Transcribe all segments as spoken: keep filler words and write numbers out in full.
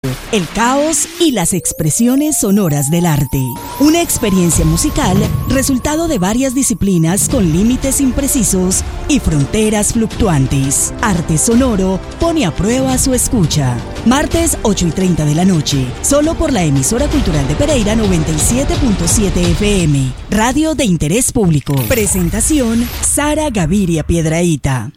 el caos y las expresiones sonoras del arte. Una experiencia musical, resultado de varias disciplinas con límites imprecisos y fronteras fluctuantes. Arte Sonoro pone a prueba su escucha. Martes ocho y treinta de la noche, solo por la emisora cultural de Pereira noventa y siete punto siete F M, radio de interés público. Presentación, Sara Gaviria Piedrahita.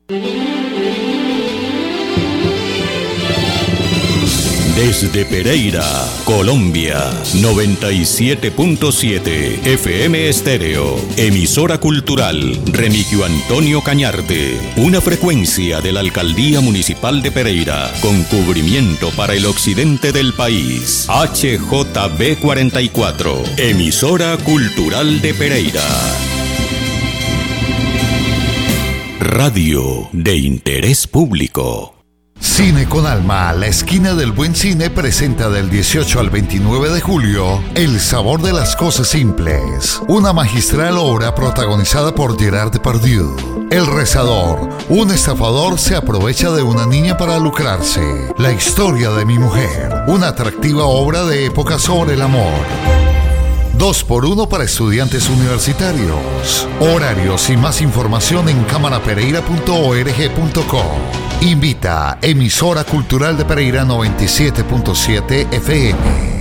Desde Pereira, Colombia, noventa y siete punto siete F M Estéreo, emisora cultural Remigio Antonio Cañarte, una frecuencia de la Alcaldía Municipal de Pereira, con cubrimiento para el occidente del país. H J B cuarenta y cuatro, emisora cultural de Pereira. Radio de interés público. Cine con Alma, la esquina del buen cine, presenta del dieciocho al veintinueve de julio El sabor de las cosas simples, una magistral obra protagonizada por Gerard Depardieu. El rezador, un estafador se aprovecha de una niña para lucrarse. La historia de mi mujer, una atractiva obra de época sobre el amor. Dos por uno para estudiantes universitarios. Horarios y más información en cámara pereira punto org punto co. Invita emisora cultural de Pereira noventa y siete punto siete F M.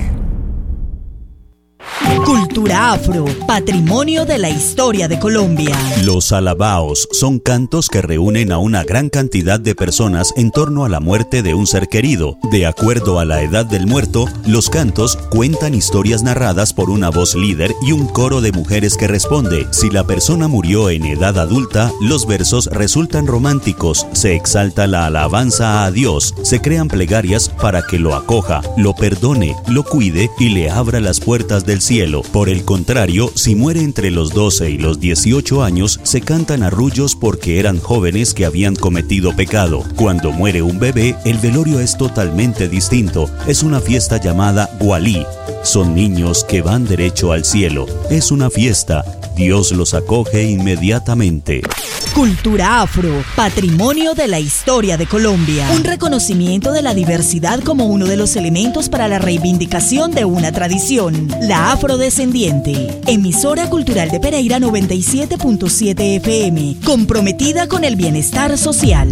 Cultura afro, patrimonio de la historia de Colombia. Los alabaos son cantos que reúnen a una gran cantidad de personas en torno a la muerte de un ser querido. De acuerdo a la edad del muerto, los cantos cuentan historias narradas por una voz líder y un coro de mujeres que responde. Si la persona murió en edad adulta, los versos resultan románticos, se exalta la alabanza a Dios, se crean plegarias para que lo acoja, lo perdone, lo cuide y le abra las puertas del cielo. Por el contrario, si muere entre los doce y los dieciocho años, se cantan arrullos porque eran jóvenes que habían cometido pecado. Cuando muere un bebé, el velorio es totalmente distinto. Es una fiesta llamada Gualí. Son niños que van derecho al cielo. Es una fiesta. Dios los acoge inmediatamente. Cultura afro, patrimonio de la historia de Colombia. Un reconocimiento de la diversidad como uno de los elementos para la reivindicación de una tradición. La afrodescendiente. Emisora cultural de Pereira noventa y siete punto siete F M. Comprometida con el bienestar social.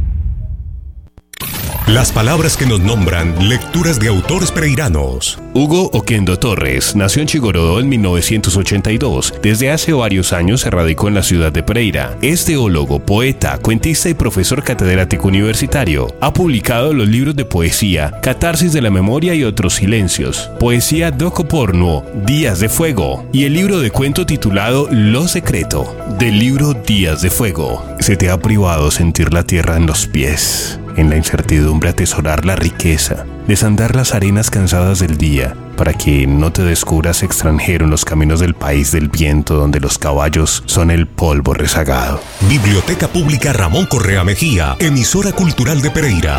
Las palabras que nos nombran, lecturas de autores pereiranos. Hugo Oquendo Torres nació en Chigorodó en mil novecientos ochenta y dos. Desde hace varios años se radicó en la ciudad de Pereira. Es teólogo, poeta, cuentista y profesor catedrático universitario. Ha publicado los libros de poesía Catarsis de la Memoria y otros silencios, Poesía Doco Porno, Días de Fuego y el libro de cuento titulado Lo Secreto. Del libro Días de Fuego. Se te ha privado sentir la tierra en los pies, en la incertidumbre atesorar la riqueza, desandar las arenas cansadas del día, para que no te descubras extranjero en los caminos del país del viento, donde los caballos son el polvo rezagado. Biblioteca Pública Ramón Correa Mejía, emisora cultural de Pereira.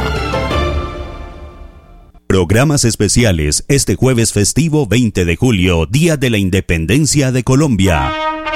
Programas especiales este jueves festivo veinte de julio, Día de la Independencia de Colombia.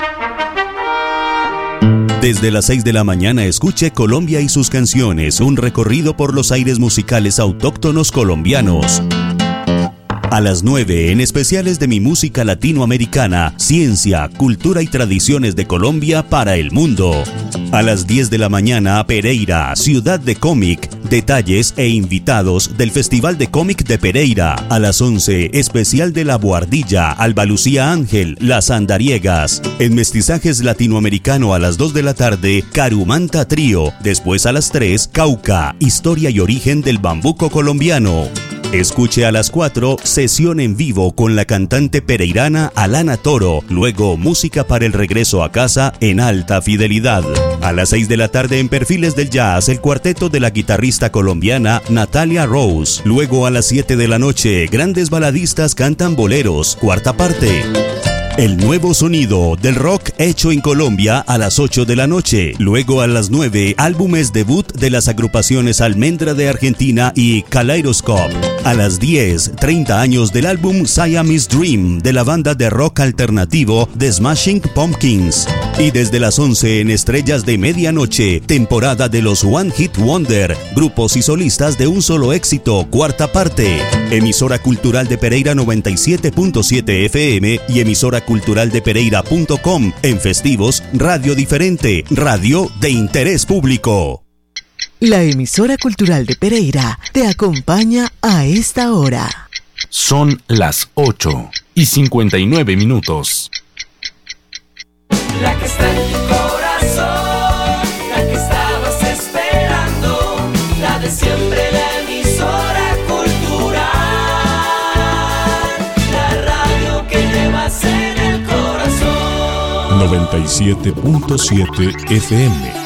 Desde las seis de la mañana escuche Colombia y sus canciones, un recorrido por los aires musicales autóctonos colombianos. A las nueve, en especiales de mi música latinoamericana, ciencia, cultura y tradiciones de Colombia para el mundo. A las diez de la mañana, Pereira, ciudad de cómic, detalles e invitados del Festival de Cómic de Pereira. A las once, especial de La Boardilla, Alba Lucía Ángel, Las Andariegas. En Mestizajes Latinoamericano a las dos de la tarde, Carumanta Trío. Después a las tres, Cauca, historia y origen del bambuco colombiano. Escuche a las cuatro, sesión en vivo con la cantante pereirana Alana Toro. Luego, música para el regreso a casa en alta fidelidad. A las seis de la tarde, en Perfiles del Jazz, el cuarteto de la guitarrista colombiana Natalia Rose. Luego, a las siete de la noche, grandes baladistas cantan boleros, cuarta parte. El nuevo sonido del rock hecho en Colombia a las ocho de la noche. Luego a las nueve, álbumes debut de las agrupaciones Almendra de Argentina y Kaleidoscope. A las diez, treinta años del álbum Siamese Dream de la banda de rock alternativo The Smashing Pumpkins. Y desde las once en Estrellas de Medianoche, temporada de los One Hit Wonder, grupos y solistas de un solo éxito, cuarta parte. Emisora Cultural de Pereira noventa y siete punto siete F M y emisora cultural de pereira punto com. En festivos, radio diferente, radio de interés público. La emisora cultural de Pereira te acompaña a esta hora. Son las ocho y cincuenta y nueve minutos. La que está en tu corazón, la que estabas esperando, la de siempre, la emisora cultural, la radio que llevas en el corazón. noventa y siete punto siete F M.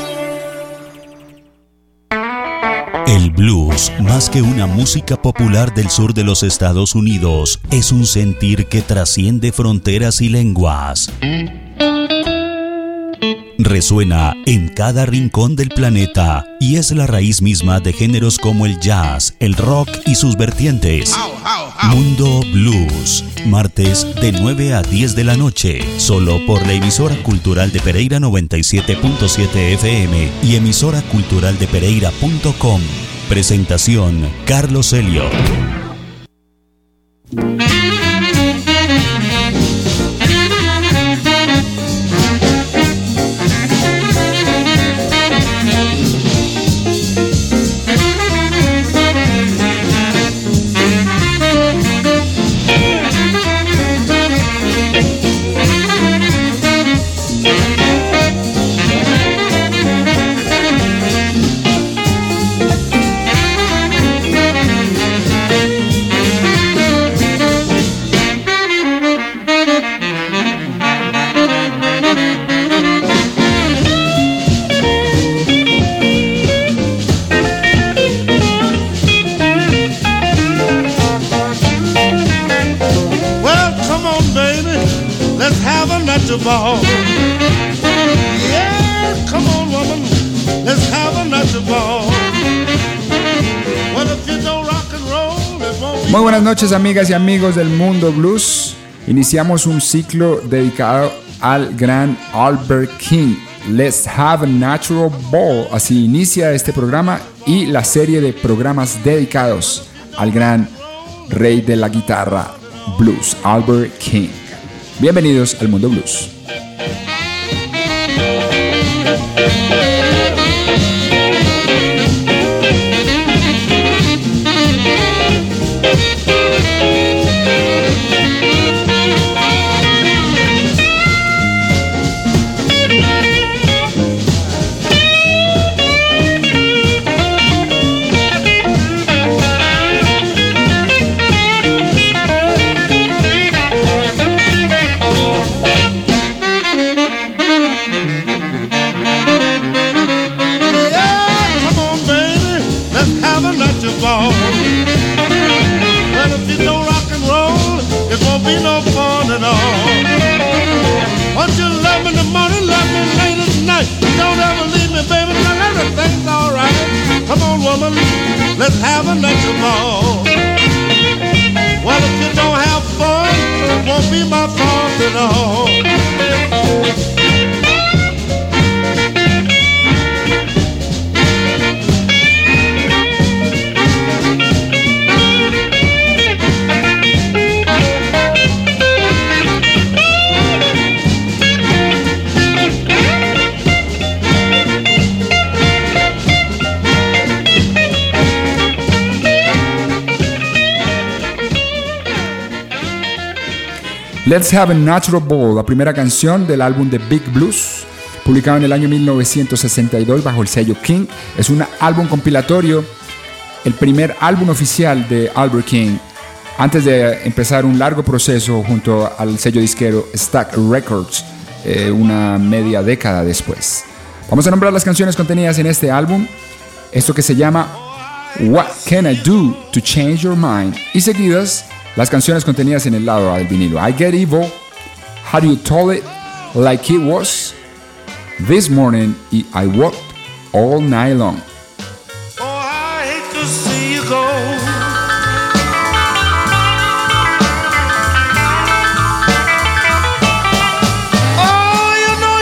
El blues, más que una música popular del sur de los Estados Unidos, es un sentir que trasciende fronteras y lenguas. Resuena en cada rincón del planeta y es la raíz misma de géneros como el jazz, el rock y sus vertientes. Mundo Blues, martes de nueve a diez de la noche, solo por la emisora cultural de Pereira noventa y siete punto siete F M y emisora cultural de pereira punto com. Presentación, Carlos Helio. ball. Yeah, come on, woman, let's have a natural ball. Well, if you don't rock and roll, it won't be. Muy buenas noches, amigas y amigos del Mundo Blues. Iniciamos un ciclo dedicado al gran Albert King. Let's have a natural ball. Así inicia este programa y la serie de programas dedicados al gran rey de la guitarra blues, Albert King. Bienvenidos al Mundo Blues. Let's have a natural ball. Well, if you don't have fun, it won't be my fault at all. Let's Have a Natural Ball, la primera canción del álbum The Big Blues, publicado en el año mil novecientos sesenta y dos bajo el sello King. Es un álbum compilatorio, el primer álbum oficial de Albert King, antes de empezar un largo proceso junto al sello disquero Stax Records, eh, una media década después. Vamos a nombrar las canciones contenidas en este álbum, esto que se llama What Can I Do to Change Your Mind, y seguidas las canciones contenidas en el lado A del vinilo: I Get Evil, How You Told It Like It Was, This Morning y I Walked All Night Long. Oh, I hate to see you go. Oh, you know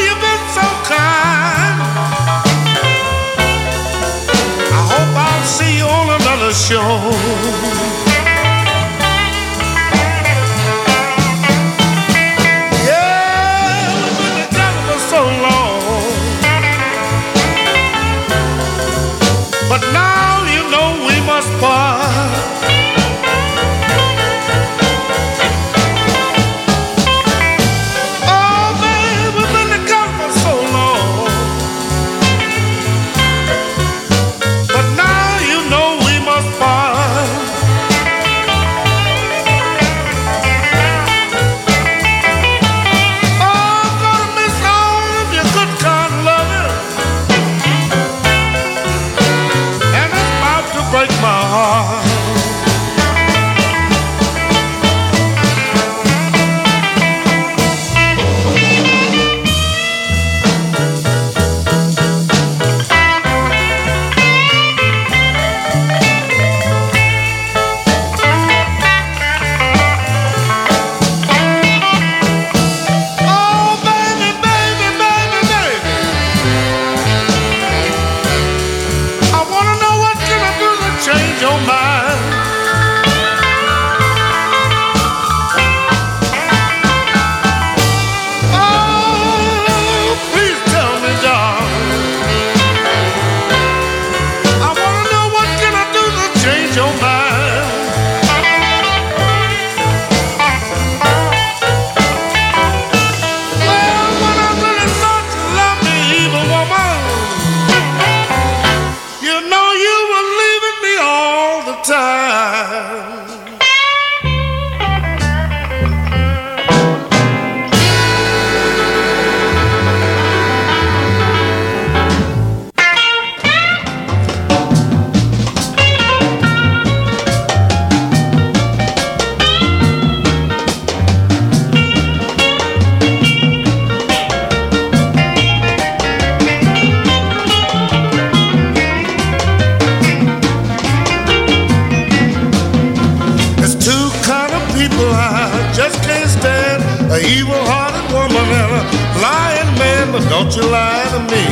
evil-hearted woman and a lying man, but don't you lie to me.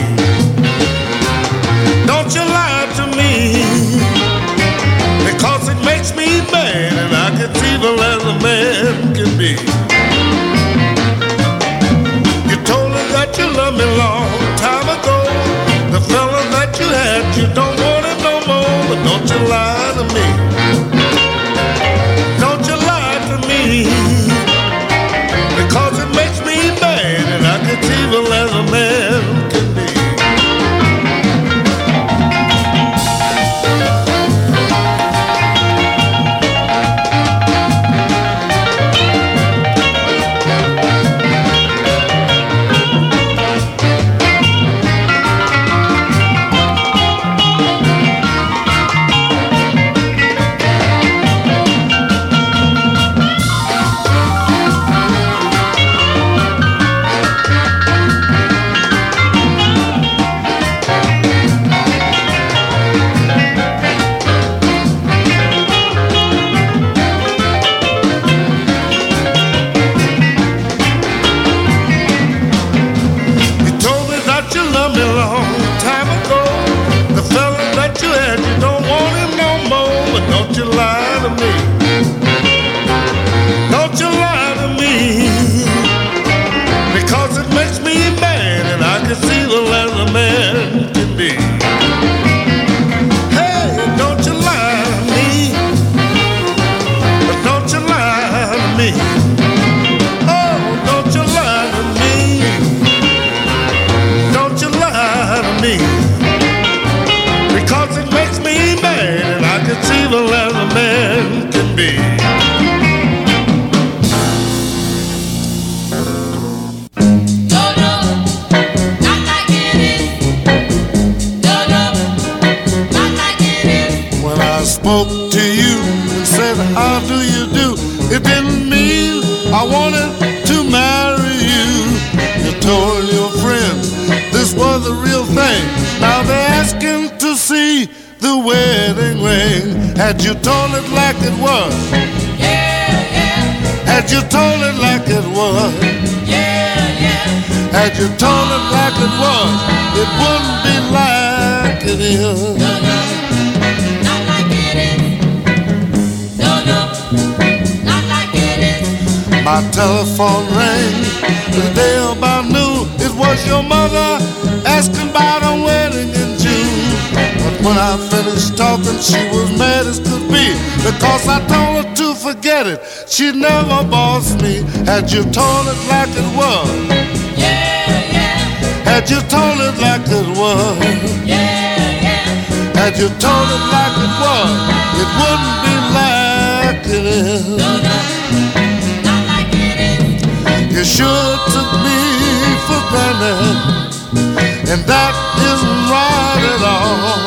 Don't you lie to me, because it makes me mad and I get evil as a man can be. You told her that you loved me long time ago. The fella that you had, you don't want it no more, but don't you lie to me. Don't you lie to me, because it makes me mad and I get evil as a man can be. Had you told it like it was, yeah, yeah. Had you told it like it was, yeah, yeah. Had you told it like it was, it wouldn't be like it is. No, no, not like it is. No, no, not like it is. My telephone rang the day about noon. It was your mother asking about a wedding in June. But when I finished talking, she was mad as could be, because I told her to forget it. She never bossed me. Had you told it like it was, yeah, yeah. Had you told it like it was, yeah, yeah. Had you told it like it was, it wouldn't be like it is. No, no, not like it is. You sure took me for granted, and that isn't right at all.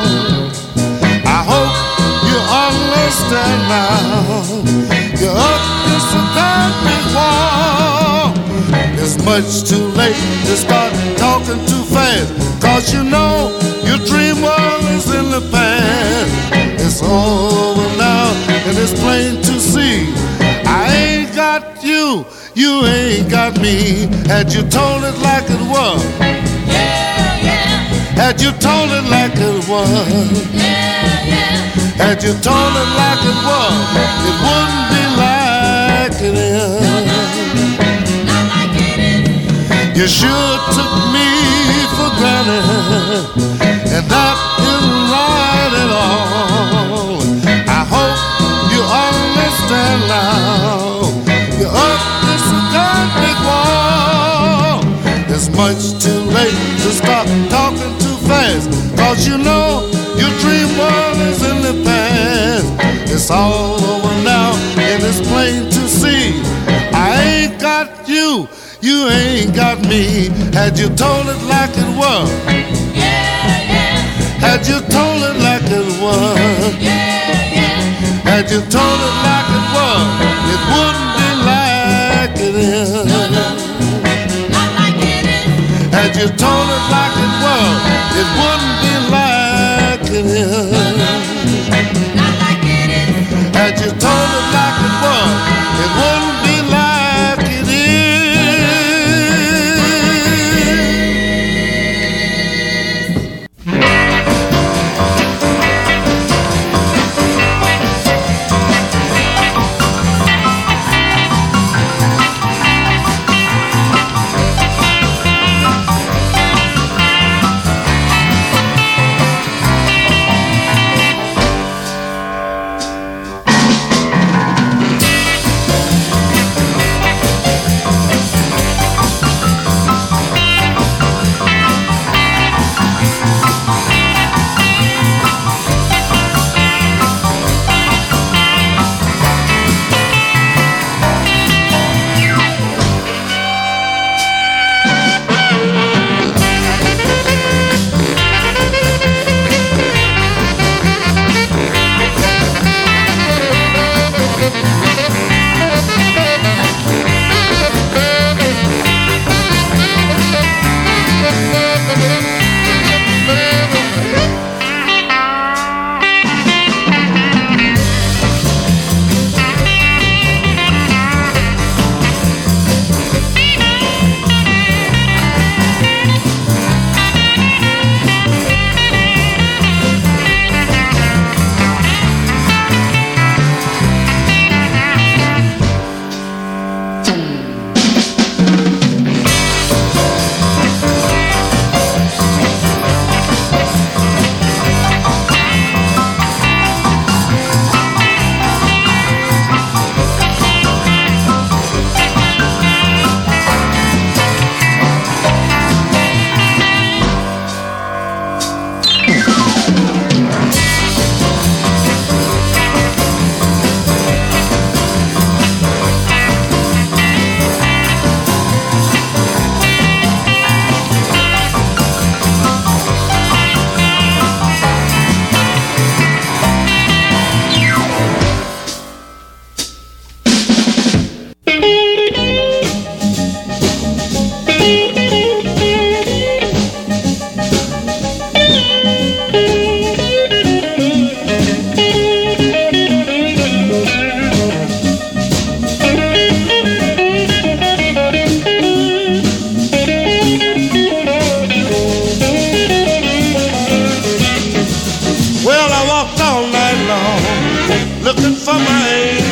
I hope you understand now. You're up against a concrete wall. It's much too late to start talking too fast, 'cause you know your dream world is in the past. It's over now and it's plain to see. I ain't got you, you ain't got me. Had you told it like it was, yeah, yeah. Had you told it like it was, yeah, yeah. Had you told it like it was, it wouldn't be like it is. No, no, not like it is. You sure took me for granted, and that isn't right at all. I hope you understand now. You're up against a concrete wall. It's much too late to stop talking too fast, 'cause you know your dream world is in the past. It's all over now and it's plain to see. I ain't got you, you ain't got me. Had you told it like it was, yeah, yeah. Had you told it like it was, yeah, yeah. Had you told it like it was, it wouldn't be like it is. No, no, not like it is. Had you told it like it was, it wouldn't be like it is. No, no, not like it is. Had you told it like it was, it wouldn't be like it is.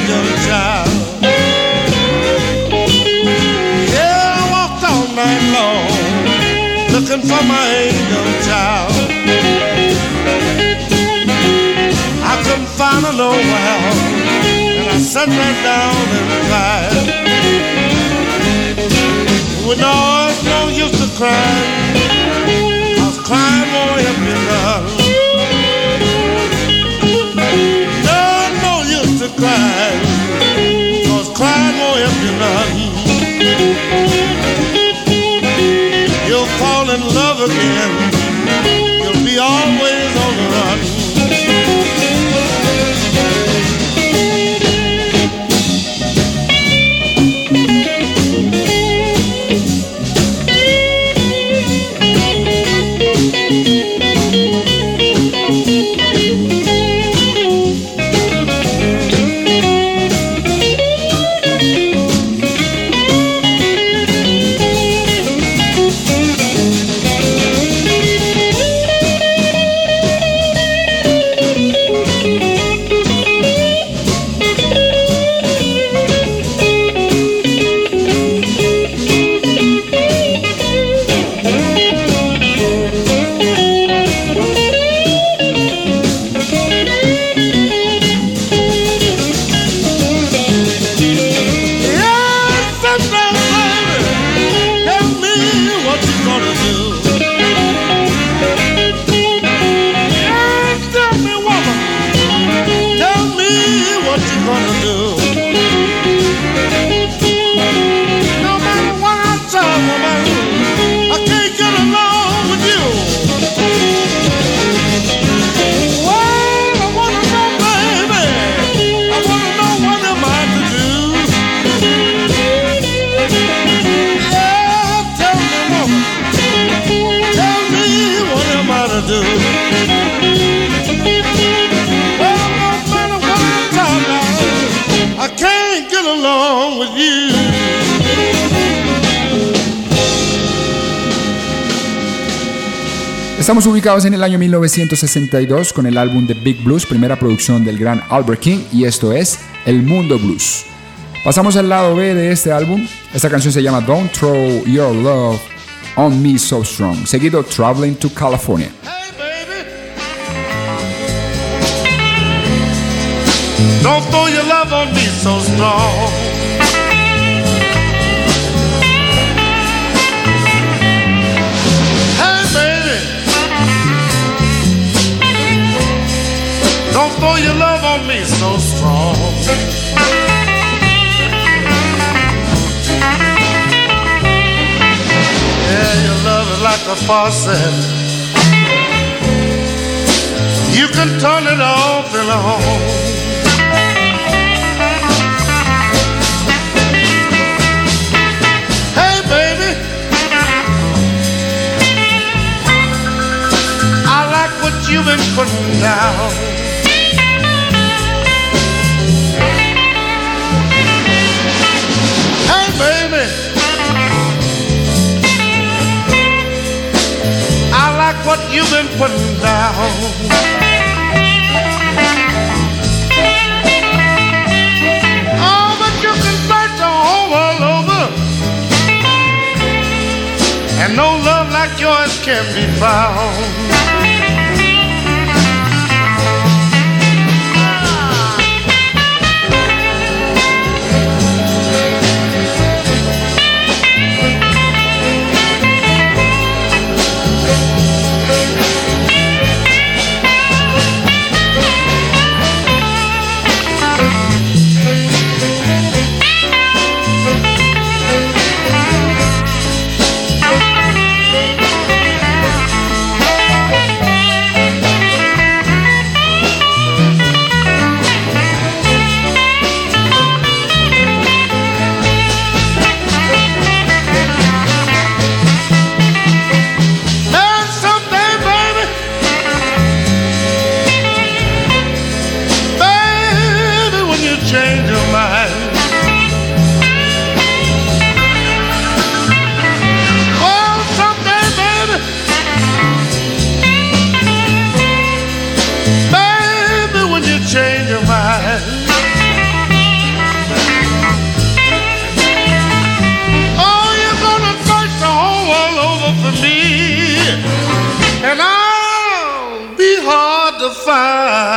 angel child. Yeah, I walked all night long looking for my angel child. I couldn't find her nowhere, and I sat right down and cried. Well, no, it's no use to cry, 'cause crying won't help you none. No, no use to cry, 'cause crying won't help you none. You'll fall in love again, you'll be always on the run. Estamos ubicados en el año mil novecientos sesenta y dos con el álbum The Big Blues, primera producción del gran Albert King, y esto es El Mundo Blues. Pasamos al lado B de este álbum. Esta canción se llama Don't Throw Your Love on Me So Strong, seguido Traveling to California. Don't throw your love on me so strong. Hey, baby, don't throw your love on me so strong. Yeah, your love is like a faucet. You can turn it off and on. You've been putting down. Hey, baby, I like what you've been putting down. Oh, but you can search the whole world over, and no love like yours can be found.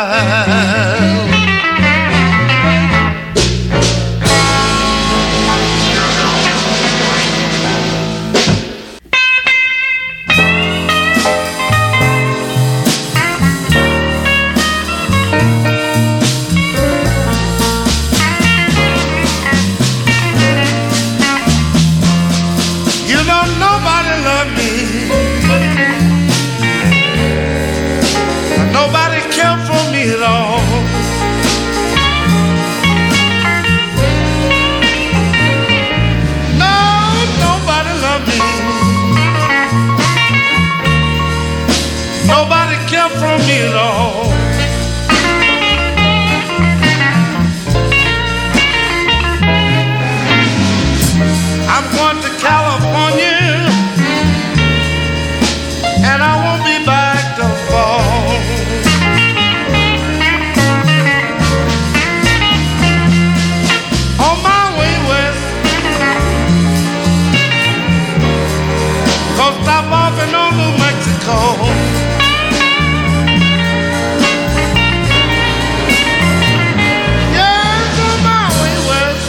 smile. You know nobody loved me. Nobody cared for me at all. No, nobody loved me. Nobody cared for me at all. I'm going to California, and I won't be back till fall. On my way west, gonna stop off in old New Mexico. Yes, on my way west,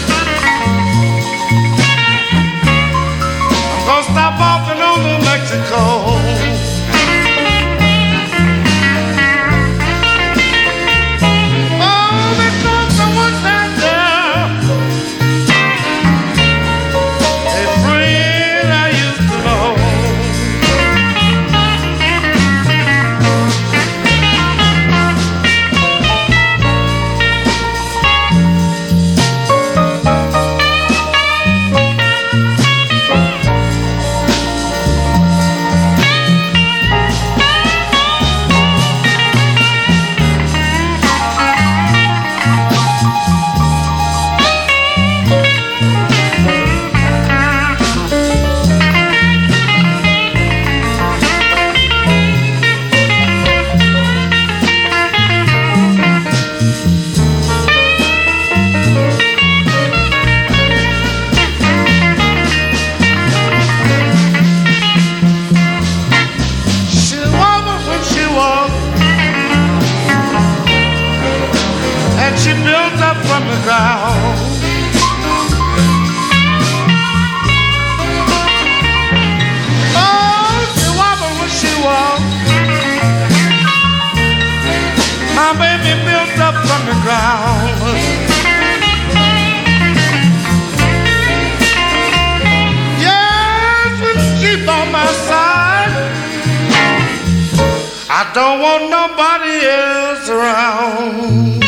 I'm gonna stop off in old New Mexico. She built up from the ground. Oh, she wobbled when she walked. My baby built up from the ground. Yes, when she's on my side, I don't want nobody else around.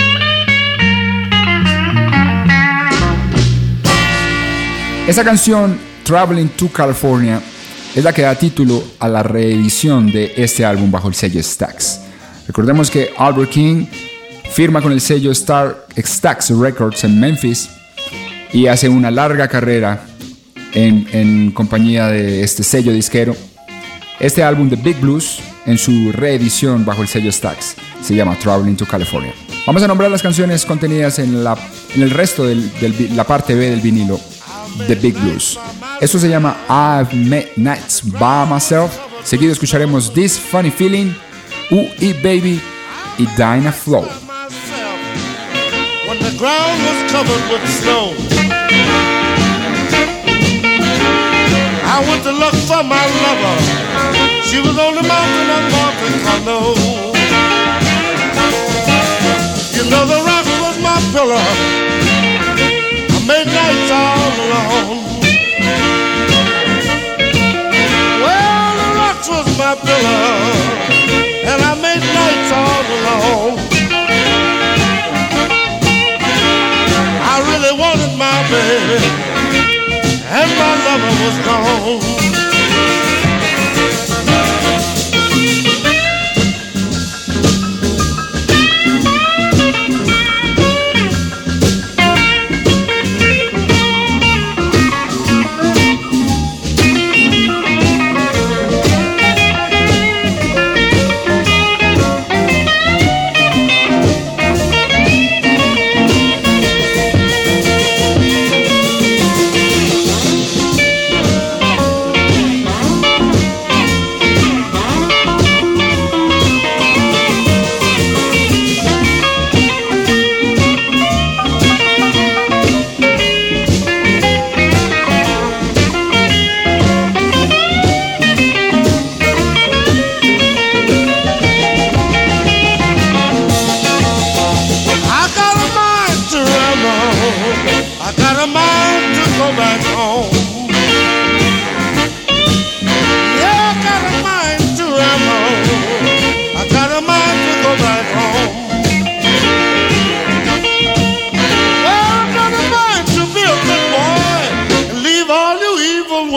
Esa canción, Traveling to California, es la que da título a la reedición de este álbum bajo el sello Stax. Recordemos que Albert King firma con el sello Star Stax Records en Memphis y hace una larga carrera en, en compañía de este sello disquero. Este álbum de Big Blues, en su reedición bajo el sello Stax, se llama Traveling to California. Vamos a nombrar las canciones contenidas en, la, en el resto de la parte B del vinilo The Big Blues. Esto se llama I've Met Nights by Myself. Seguido escucharemos This Funny Feeling, Ooh E Baby y Dinah Flow. When the ground was covered with snow, I went to look for my lover. She was on the mountain of Monte Carlo. You know the rock was my pillow. Made nights all alone. Well, the rocks was my pillow, and I made nights all alone. I really wanted my baby, and my lover was gone.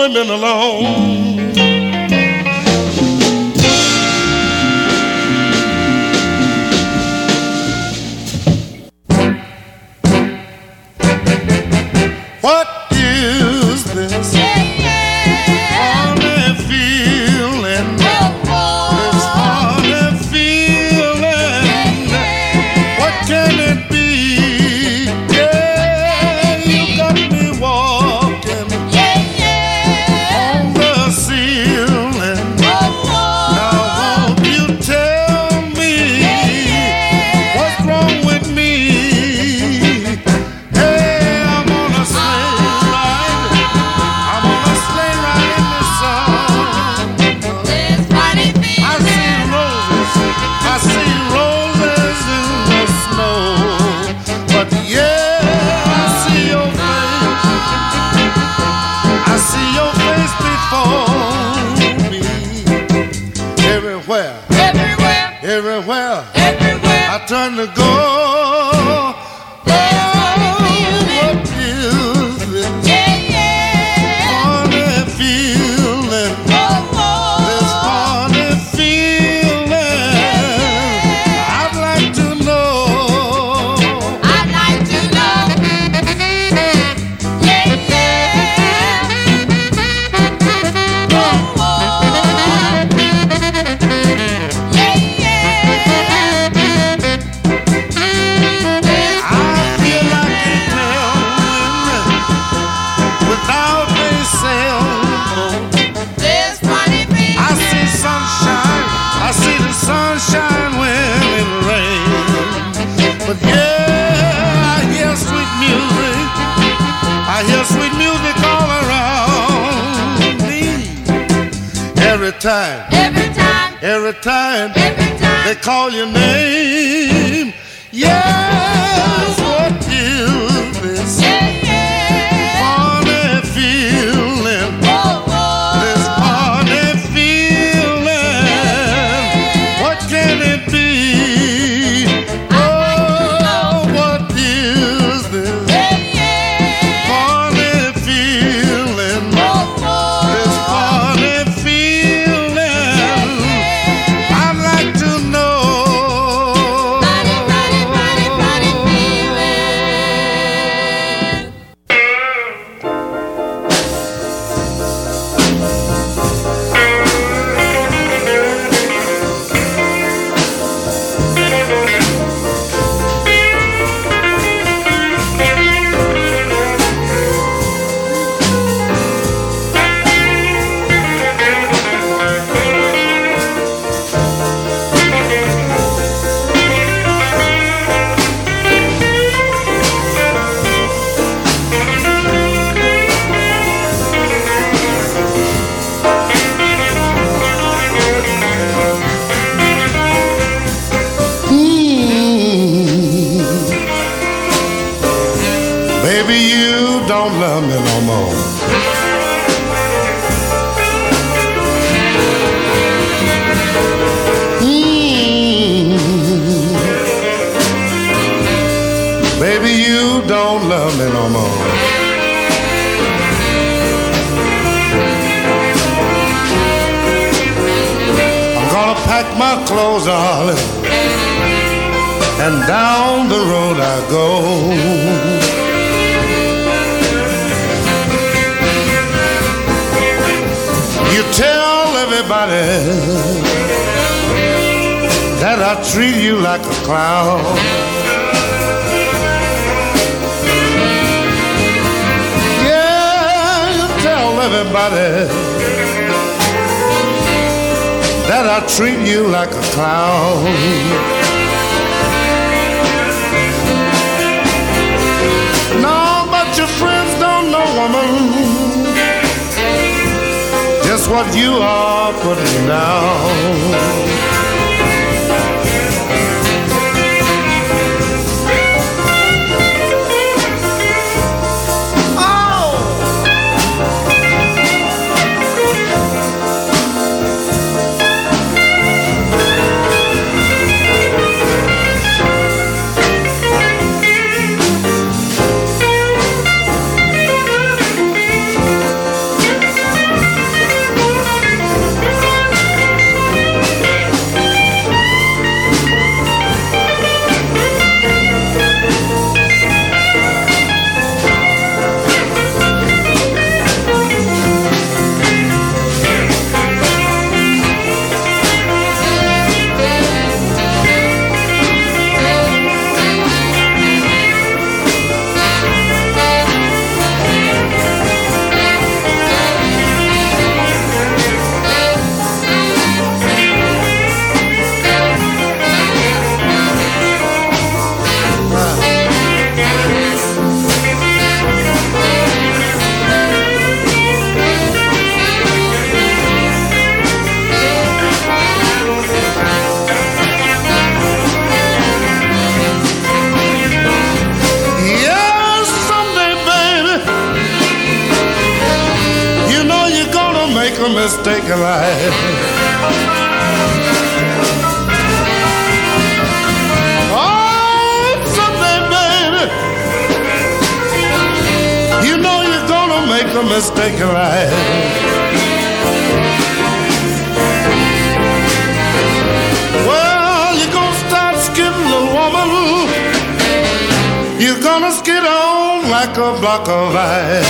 women alone. What is this? Yeah, yeah. Funny feeling. Oh, oh. This funny feeling. Yeah, yeah. What can it be? Yeah, you got me walking. Yeah, yeah. On the ceiling. Oh, oh. Now won't you tell me yeah. what's wrong with me? Everywhere, everywhere I turn to go. Oh, what is this? Yeah, yeah. Funny feeling. Oh, oh. This funny feeling. Yeah. I'd like to know. I'd like to know. Yeah, yeah. Oh, oh. Yeah, sunshine when it rains. But yeah, I hear sweet music. I hear sweet music all around me. Every time, every time, every time, every time they call your name. Yes, what is this? Yeah, yeah. Funny feeling. Oh, oh. This funny feeling. What can it be? Oh, what is this? Yeah, yeah. Funny feeling. Oh, oh. This funny feeling. Yeah, yeah. I'd like to know. Funny, funny, funny, funny feeling. Baby, you don't love me no more. Mm. Baby, you don't love me no more. I'm gonna pack my clothes, darling, and down the road I go. You tell everybody that I treat you like a clown. Yeah, you tell everybody that I treat you like a clown. No, but your friends don't know, woman, just what you are putting down. mistaken life. Oh, someday, baby, you know you're gonna make a mistake in life. Well, you're gonna start skidding a woman. You're gonna skid on like a block of ice.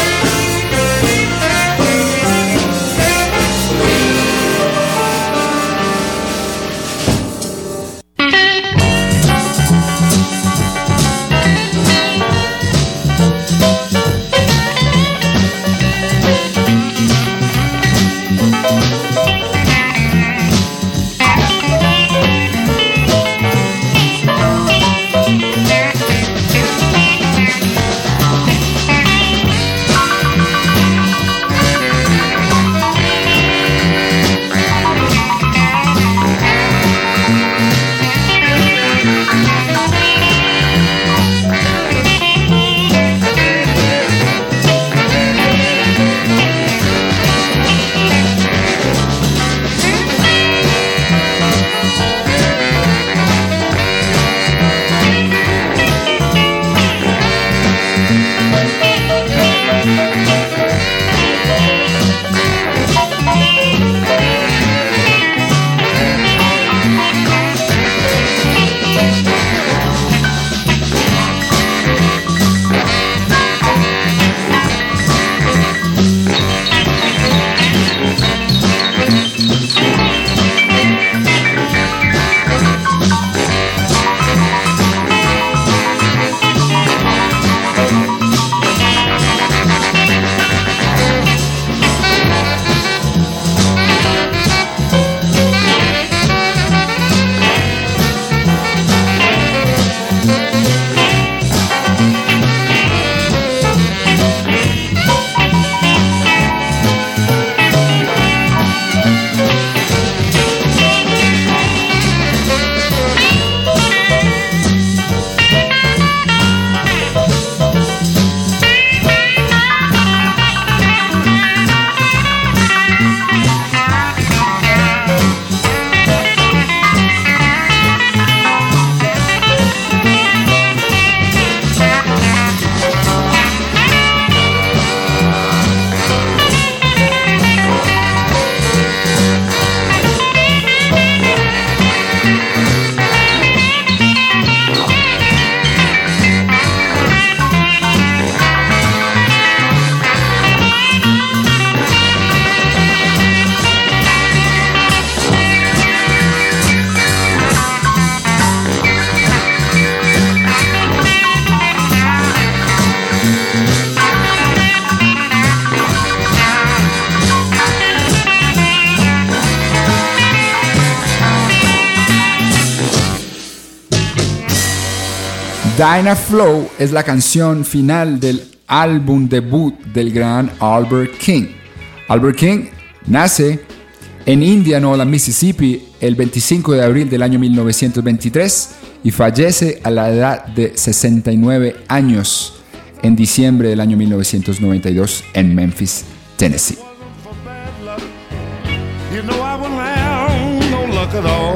Dinah Flow es la canción final del álbum debut del gran Albert King. Albert King nace en Indianola, Mississippi, el veinticinco de abril del año mil novecientos veintitrés y fallece a la edad de sesenta y nueve años en diciembre del año mil novecientos noventa y dos en Memphis, Tennessee. You know I wouldn't have no luck at all.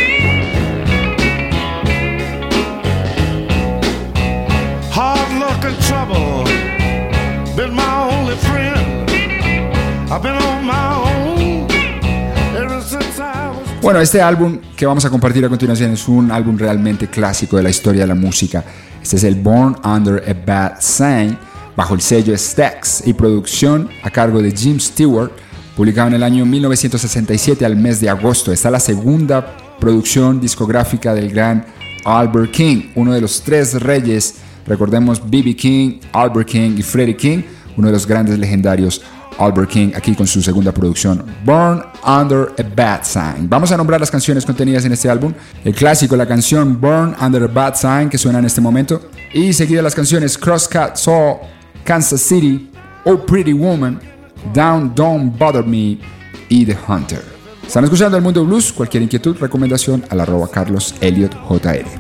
Hard luck and trouble been my only friend. I've been on my own ever since I was... Bueno, este álbum que vamos a compartir a continuación es un álbum realmente clásico de la historia de la música. Este es el Born Under a Bad Sign, bajo el sello Stax y producción a cargo de Jim Stewart, publicado en el año mil novecientos sesenta y siete al mes de agosto. Está la segunda producción discográfica del gran Albert King, uno de los tres reyes. Recordemos B B King, Albert King y Freddie King, uno de los grandes legendarios Albert King, aquí con su segunda producción, Born Under a Bad Sign. Vamos a nombrar las canciones contenidas en este álbum. El clásico, la canción Born Under a Bad Sign, que suena en este momento. Y seguida las canciones Crosscut Soul, Kansas City, Oh Pretty Woman, Down Don't Bother Me y The Hunter. Están escuchando El Mundo Blues. Cualquier inquietud, recomendación al arroba Carlos Elliot J R.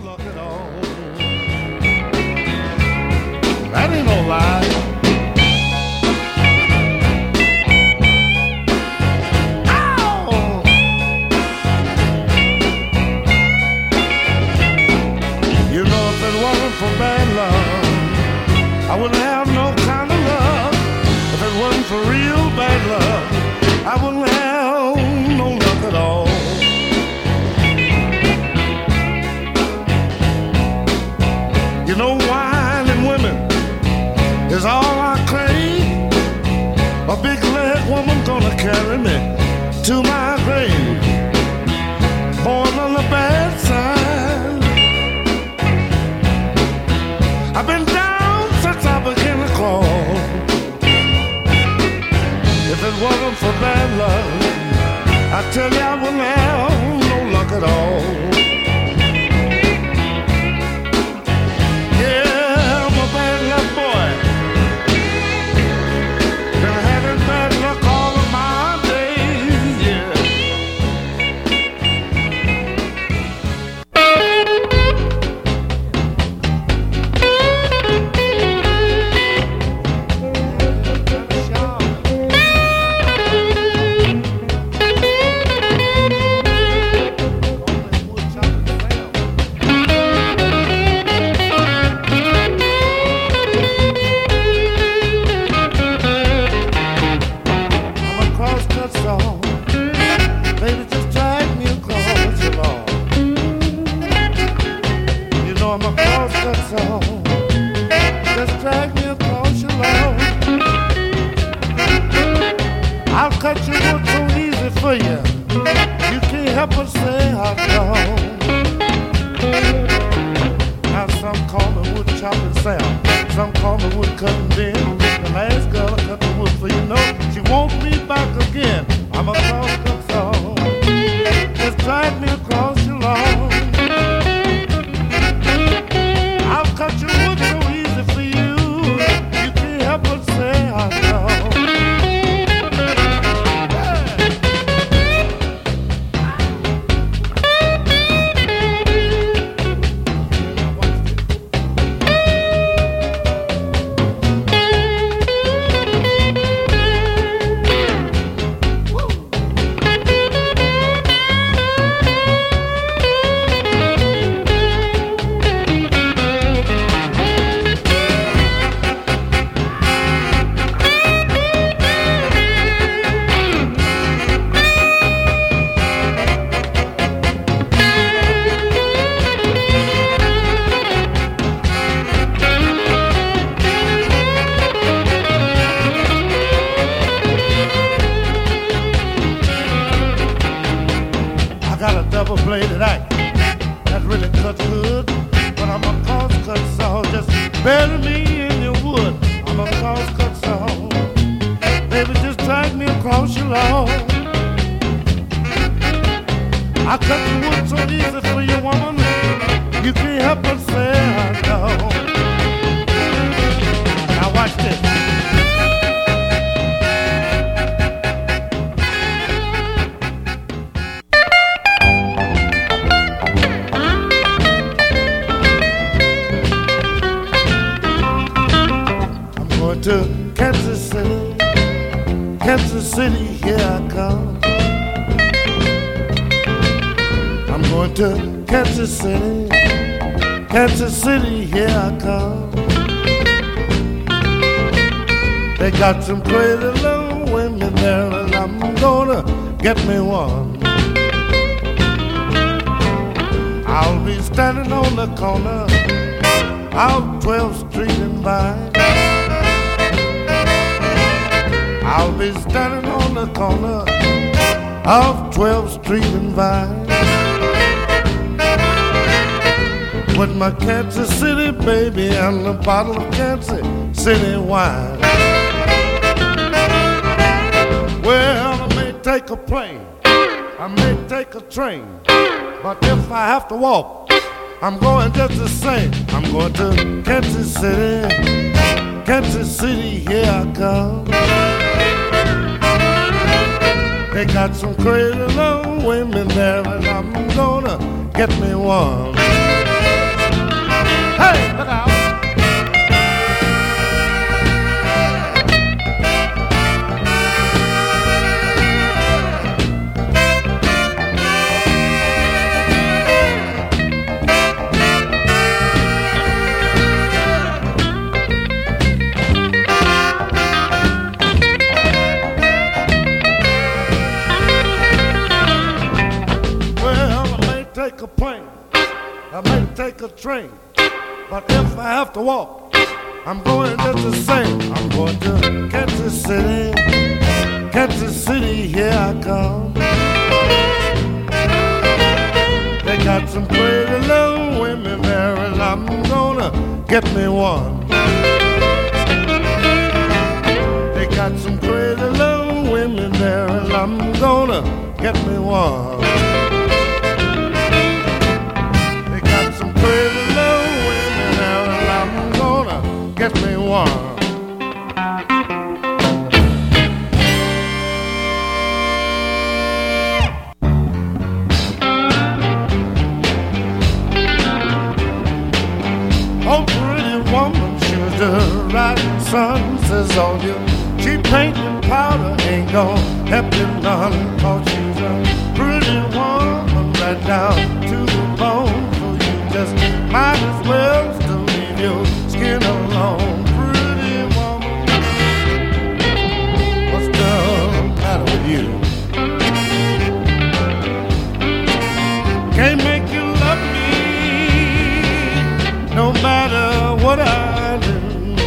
That ain't no lie. for real bad luck, I wouldn't have no luck at all. You know, wine and women is all I crave. A big leg woman gonna carry me to my grave. Born on the bad side, I've been down since I began to crawl. If it wasn't for bad luck, I tell you I wouldn't have no luck at all. Yeah, I'm a bad luck boy. Been having bad luck all of my days, yeah. Got some crazy little women there, and I'm gonna get me one. I'll be standing on the corner of twelfth Street and Vine. I'll be standing on the corner of twelfth Street and Vine with my Kansas City baby and a bottle of Kansas City wine. Well, I may take a plane, I may take a train, but if I have to walk, I'm going just the same. I'm going to Kansas City, Kansas City, here I come. They got some crazy little women there, and I'm gonna get me one. Hey, look out! the train. But if I have to walk, I'm going just the same. I'm going to Kansas City, Kansas City, here I come. They got some pretty little women there, and I'm gonna get me one. They got some pretty little women there, and I'm gonna get me one. They got some pretty little women there, and I'm gonna get me one. Oh, pretty woman, she was the rising sun, says all you cheap paint and powder ain't gonna help you none. Cause she's a pretty woman right down to the bone. So you just might as well still leave your skin alone. Pretty woman, what's the matter with you? Can't make you love me no matter what I do.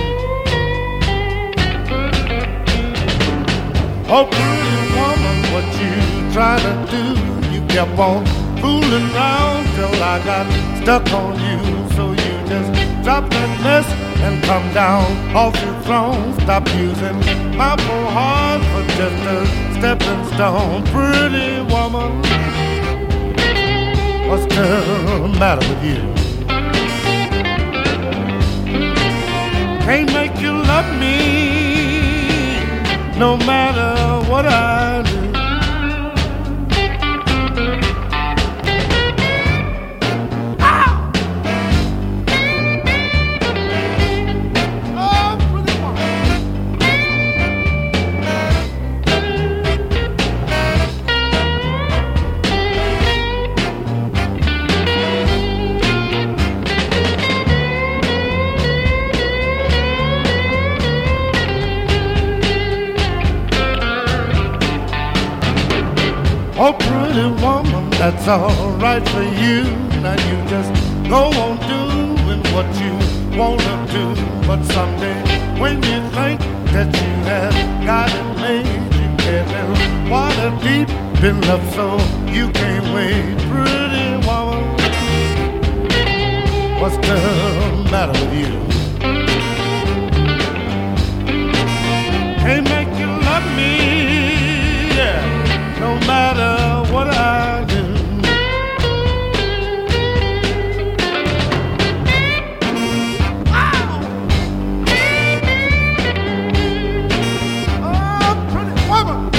Oh, pretty woman, what you trying to do? You kept on fooling around till I got stuck on you. So you just drop that mess and come down off your throne. Stop using my poor heart for just a stepping stone. Pretty woman, what's the matter with you? Can't make you love me no matter what I do. Ah! Oh, pretty Oh, pretty woman, that's all right for you. Now you just go on doing what you wanna do. But someday, when you think that you have got it made, you get in water deep in love, so you can't wait. Pretty woman, what's the matter with you? Can't make you love me, yeah, no matter what I do. Wow. Oh, pretty woman.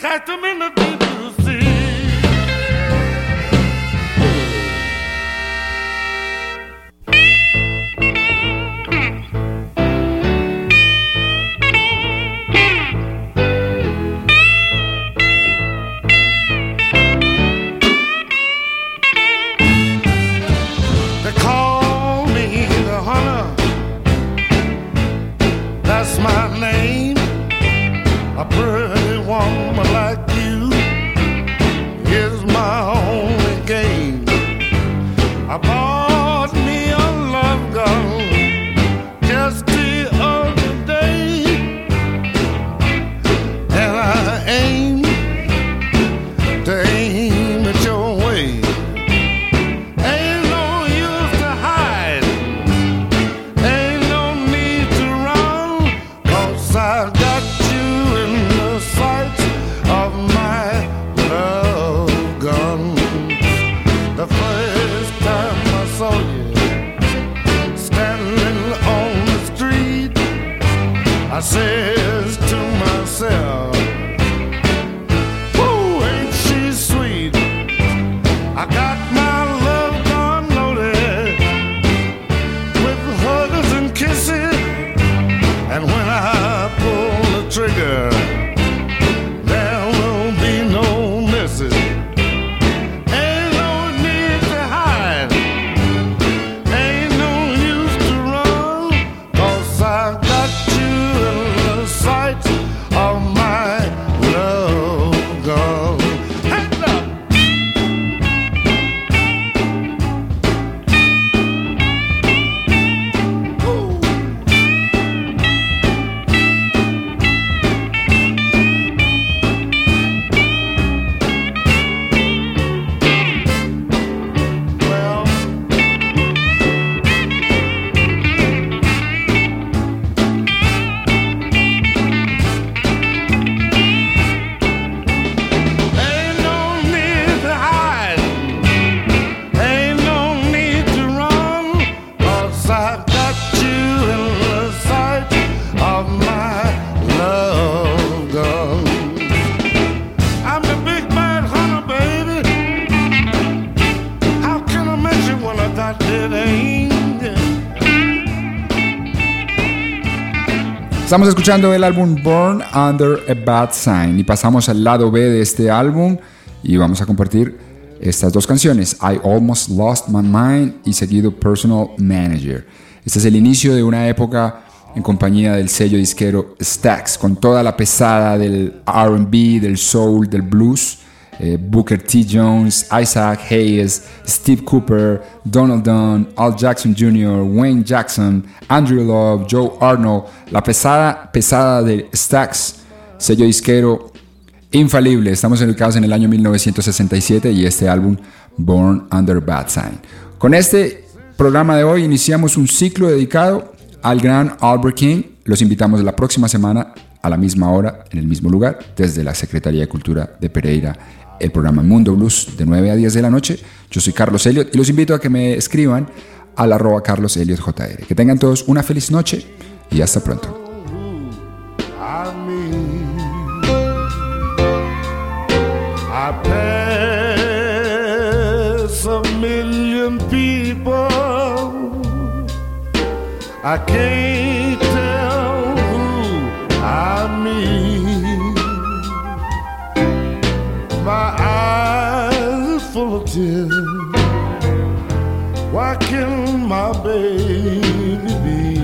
catch them in the deep blue sea. They call me the hunter, that's my name. A pretty woman like you is my only game. I bought me a love gun just the other day, and I aim to aim at your way. Ain't no use to hide, ain't no need to run, 'cause I got you in the sight of my love gun. The first time I saw you standing on the street, I says to myself, "Whoo, ain't she sweet?" I got my love gun loaded with hugs and kisses, and when I pull the trigger, there will be no misses. Ain't no need to hide, ain't no use to run, 'cause I got you in the sight of my love gun. Hands up! Ooh. Well, ain't no need to hide, ain't no need to run, 'cause I got you in the sight of my love gun. I'm the big bad hunter, baby. How can I mention when I got that angel? Estamos escuchando el álbum Born Under a Bad Sign y pasamos al lado B de este álbum y vamos a compartir estas dos canciones, I Almost Lost My Mind y seguido Personal Manager. Este es el inicio de una época en compañía del sello disquero Stax, con toda la pesada del R and B, del soul, del blues. eh, Booker T. Jones, Isaac Hayes, Steve Cooper, Donald Dunn, Al Jackson junior, Wayne Jackson, Andrew Love, Joe Arnold, la pesada, pesada de Stax, sello disquero infalible. Estamos ubicados en el año mil novecientos sesenta y siete y este álbum Born Under Bad Sign. Con este programa de hoy iniciamos un ciclo dedicado al gran Albert King. Los invitamos la próxima semana a la misma hora, en el mismo lugar, desde la Secretaría de Cultura de Pereira, el programa Mundo Blues de nueve a diez de la noche. Yo soy Carlos Elliot y los invito a que me escriban al arroba Carlos Elliot J R. Que tengan todos una feliz noche y hasta pronto. I mean, I pass a million people, I can't tell who I mean. My eyes are full of tears, why can't my baby be?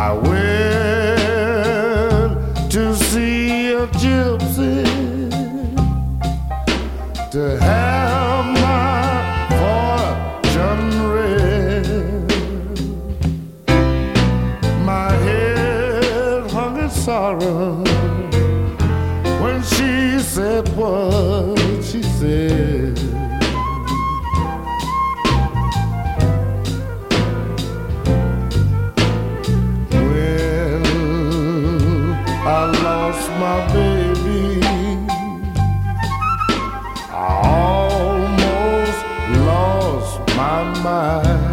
I went to see a gypsy to have my fortune read. My head hung in sorrow when she said what she said. When I lost my baby, I almost lost my mind.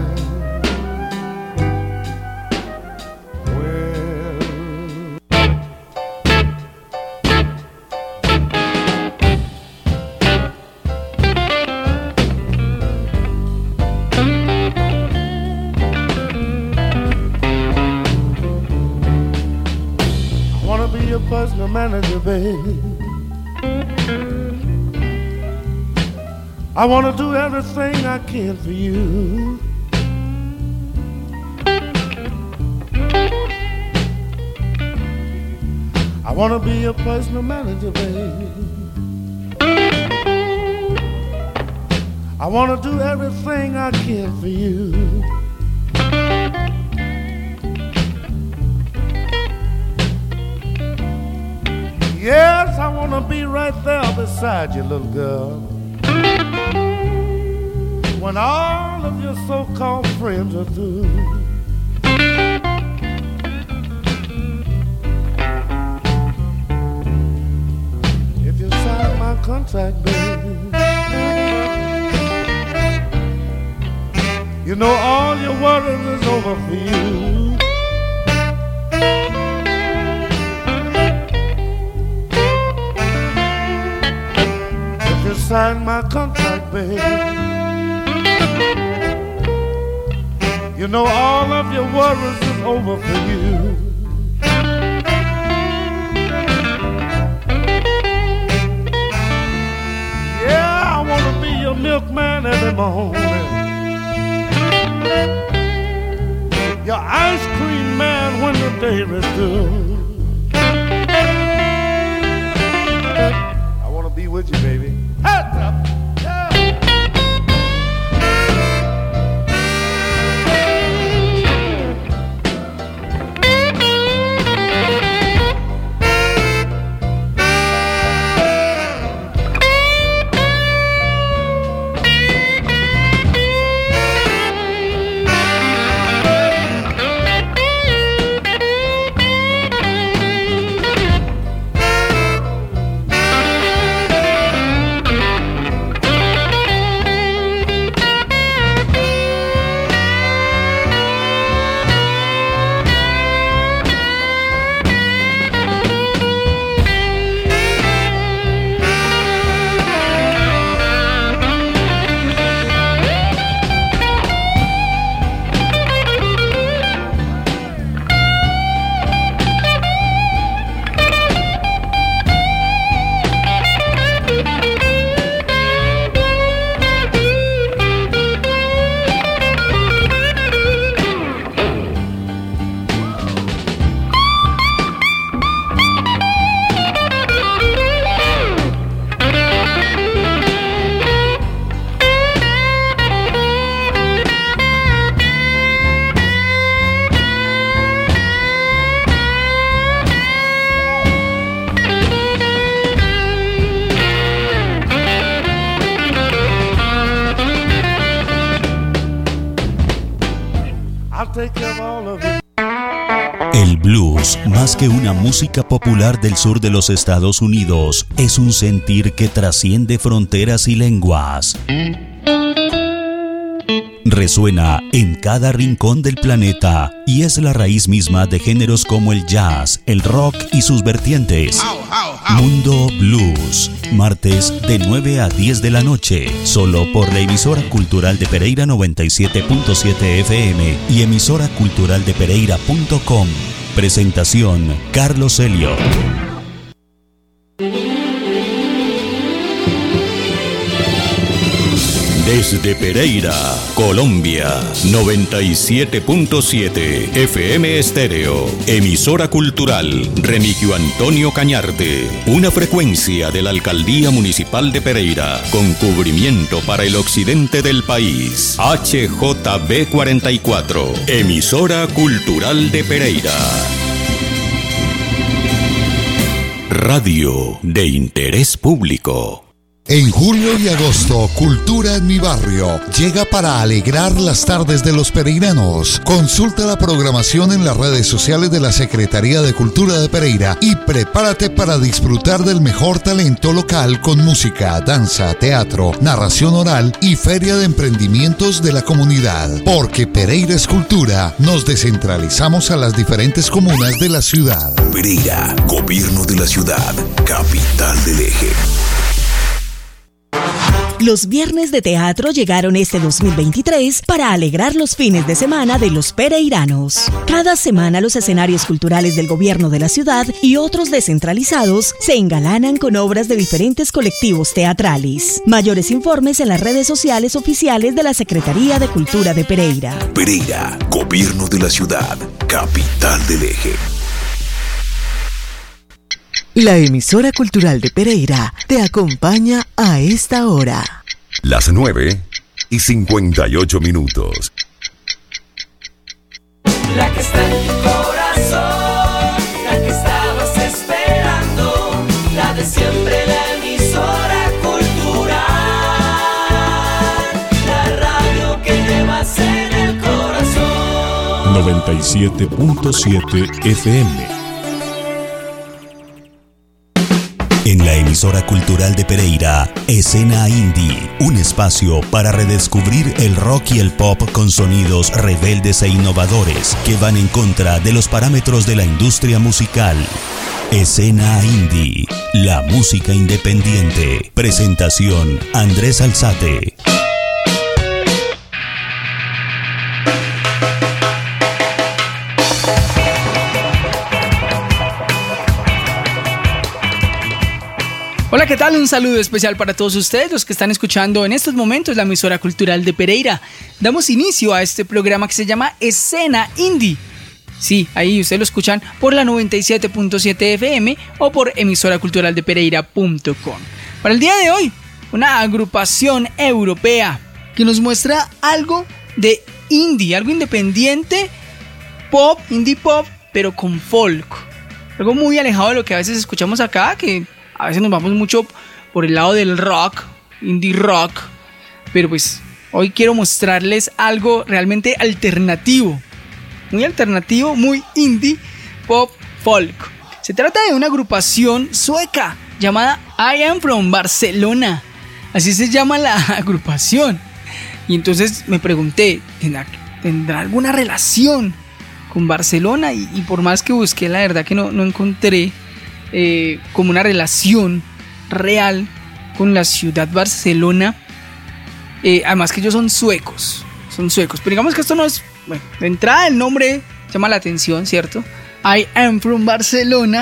Personal manager, babe. I want to do everything I can for you. I want to be your personal manager, babe. I want to do everything I can for you. Yes, I want to be right there beside you, little girl. When all of your so-called friends are through. If you sign my contract, baby, you know all your worries is over for you. Sign my contract, baby. You know all of your worries is over for you. Yeah, I want to be your milkman every morning, your ice cream man when the day is due. I want to be with you, baby. Heads up. El blues, más que una música popular del sur de los Estados Unidos, es un sentir que trasciende fronteras y lenguas. Resuena en cada rincón del planeta y es la raíz misma de géneros como el jazz, el rock y sus vertientes. Mundo Blues, martes de nueve a diez de la noche, solo por la emisora cultural de Pereira noventa y siete punto siete F M y emisora cultural de pereira punto com. Presentación, Carlos Elliot. Desde Pereira, Colombia, noventa y siete punto siete F M Estéreo, emisora cultural Remigio Antonio Cañarte, una frecuencia de la Alcaldía Municipal de Pereira, con cubrimiento para el occidente del país. H J B cuarenta y cuatro, emisora cultural de Pereira. Radio de interés público. En julio y agosto, Cultura en mi barrio llega para alegrar las tardes de los pereiranos. Consulta la programación en las redes sociales de la Secretaría de Cultura de Pereira y prepárate para disfrutar del mejor talento local con música, danza, teatro, narración oral y feria de emprendimientos de la comunidad. Porque Pereira es cultura, nos descentralizamos a las diferentes comunas de la ciudad. Pereira, gobierno de la ciudad, capital del eje. Los viernes de teatro llegaron este dos mil veintitrés para alegrar los fines de semana de los pereiranos. Cada semana los escenarios culturales del gobierno de la ciudad y otros descentralizados se engalanan con obras de diferentes colectivos teatrales. Mayores informes en las redes sociales oficiales de la Secretaría de Cultura de Pereira. Pereira, gobierno de la ciudad, capital del eje. La emisora cultural de Pereira te acompaña a esta hora. Las nueve y cincuenta y ocho minutos. La que está en tu corazón, la que estabas esperando, la de siempre, la emisora cultural, la radio que llevas en el corazón. noventa y siete punto siete F M. En la emisora cultural de Pereira, Escena Indie, un espacio para redescubrir el rock y el pop con sonidos rebeldes e innovadores que van en contra de los parámetros de la industria musical. Escena Indie, la música independiente. Presentación, Andrés Alzate. Hola, ¿qué tal? Un saludo especial para todos ustedes, los que están escuchando en estos momentos la emisora cultural de Pereira. Damos inicio a este programa que se llama Escena Indie. Sí, ahí ustedes lo escuchan por la noventa y siete punto siete F M o por emisora cultural de pereira punto com. Para el día de hoy, una agrupación europea que nos muestra algo de indie, algo independiente, pop, indie pop, pero con folk. Algo muy alejado de lo que a veces escuchamos acá, que a veces nos vamos mucho por el lado del rock, indie rock, pero pues hoy quiero mostrarles algo realmente alternativo, muy alternativo, muy indie, pop, folk. Se trata de una agrupación sueca llamada I Am From Barcelona, así se llama la agrupación. Y entonces me pregunté, ¿tendrá, ¿tendrá alguna relación con Barcelona? Y, y por más que busqué, la verdad que no, no encontré Eh, como una relación real con la ciudad Barcelona. eh, Además que ellos son suecos, Son suecos, pero digamos que esto no es, bueno, de entrada el nombre llama la atención, ¿cierto? I Am From Barcelona.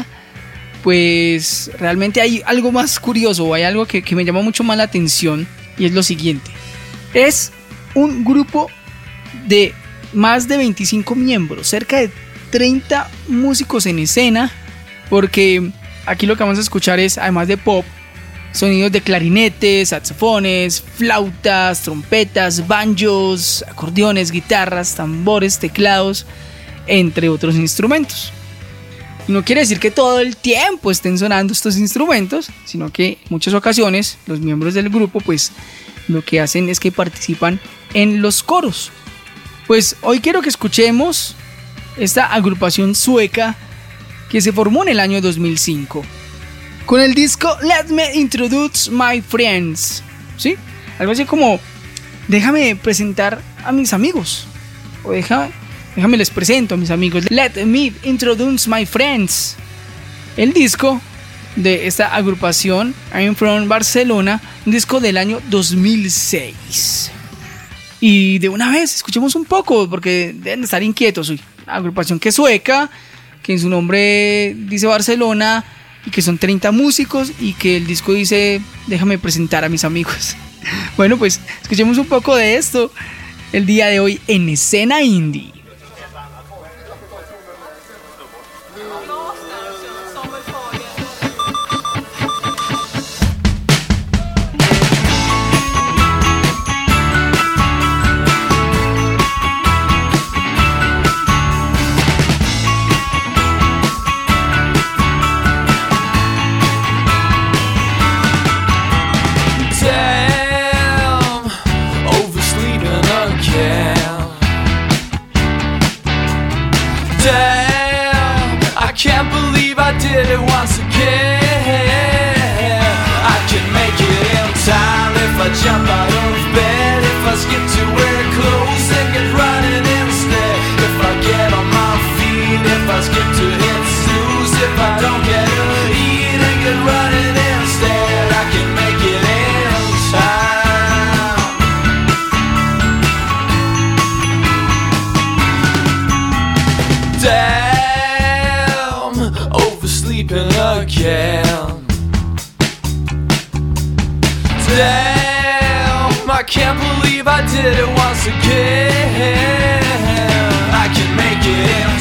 Pues realmente hay algo más curioso, hay algo que, que me llama mucho más la atención, y es lo siguiente. Es un grupo de más de veinticinco miembros, cerca de treinta músicos en escena, porque aquí lo que vamos a escuchar es, además de pop, sonidos de clarinetes, saxofones, flautas, trompetas, banjos, acordeones, guitarras, tambores, teclados, entre otros instrumentos. No quiere decir que todo el tiempo estén sonando estos instrumentos, sino que en muchas ocasiones los miembros del grupo pues lo que hacen es que participan en los coros. Pues hoy quiero que escuchemos esta agrupación sueca que se formó en el año dos mil cinco con el disco Let Me Introduce My Friends, ¿sí? Algo así como déjame presentar a mis amigos, o déjame, déjame les presento a mis amigos. Let Me Introduce My Friends, el disco de esta agrupación I'm From Barcelona, un disco del año dos mil seis. Y de una vez escuchemos un poco, porque deben de estar inquietos. Uy, agrupación que es sueca, que en su nombre dice Barcelona, y que son treinta músicos, y que el disco dice déjame presentar a mis amigos. Bueno, pues escuchemos un poco de esto el día de hoy en Escena Indie. Did it once again. I can make it in time if I jump out of bed, if I skip to wear clothes and get running instead, if I get on my feet, if I skip to hit snooze, if I don't get to eat and get running instead, I can make it in time. Damn, sleeping again. Damn, I can't believe I did it once again. I can make it in